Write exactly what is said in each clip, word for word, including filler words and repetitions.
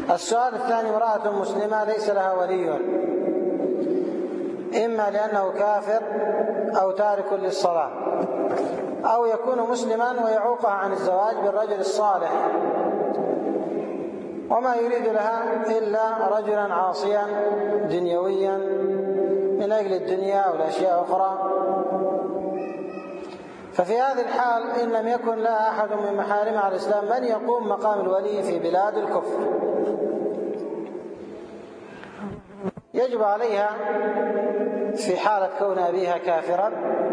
السؤال الثاني: امرأة مسلمة ليس لها ولي، إما لأنه كافر أو تارك للصلاة، أو يكون مسلما ويعوقها عن الزواج بالرجل الصالح وما يريد لها إلا رجلا عاصيا دنيويا من أجل الدنيا أو الأشياء أخرى. ففي هذه الحال إن لم يكن لها أحد من محارم على الإسلام من يقوم مقام الولي في بلاد الكفر، يجب عليها في حالة كون أبيها كافرا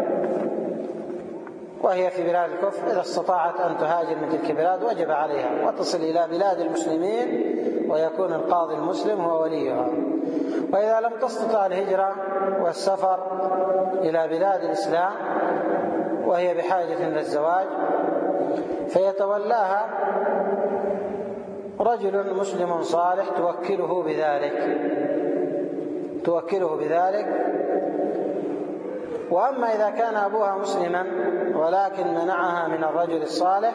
وهي في بلاد الكفر، إذا استطاعت أن تهاجر من تلك البلاد وجب عليها وتصل إلى بلاد المسلمين ويكون القاضي المسلم هو وليها. وإذا لم تستطع الهجرة والسفر إلى بلاد الإسلام وهي بحاجة للزواج فيتولاها رجل مسلم صالح توكله بذلك توكله بذلك وأما إذا كان أبوها مسلما ولكن منعها من الرجل الصالح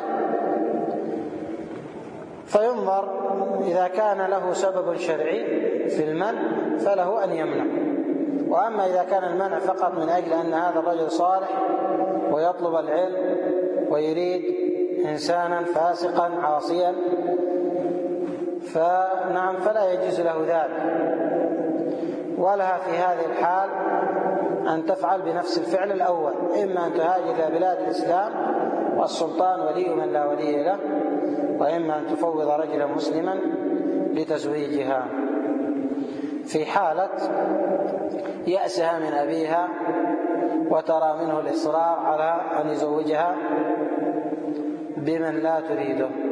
فينظر إذا كان له سبب شرعي في المنع فله أن يمنع. وأما إذا كان المنع فقط من أجل أن هذا الرجل صالح ويطلب العلم ويريد إنسانا فاسقا عاصيا فنعم فلا يجوز له ذلك، ولها في هذه الحال أن تفعل بنفس الفعل الأول، إما أن تهاجر إلى بلاد الإسلام والسلطان ولي من لا ولي له، وإما أن تفوض رجلا مسلما لتزويجها في حالة يأسها من أبيها وترى منه الإصرار على أن يزوجها بمن لا تريده.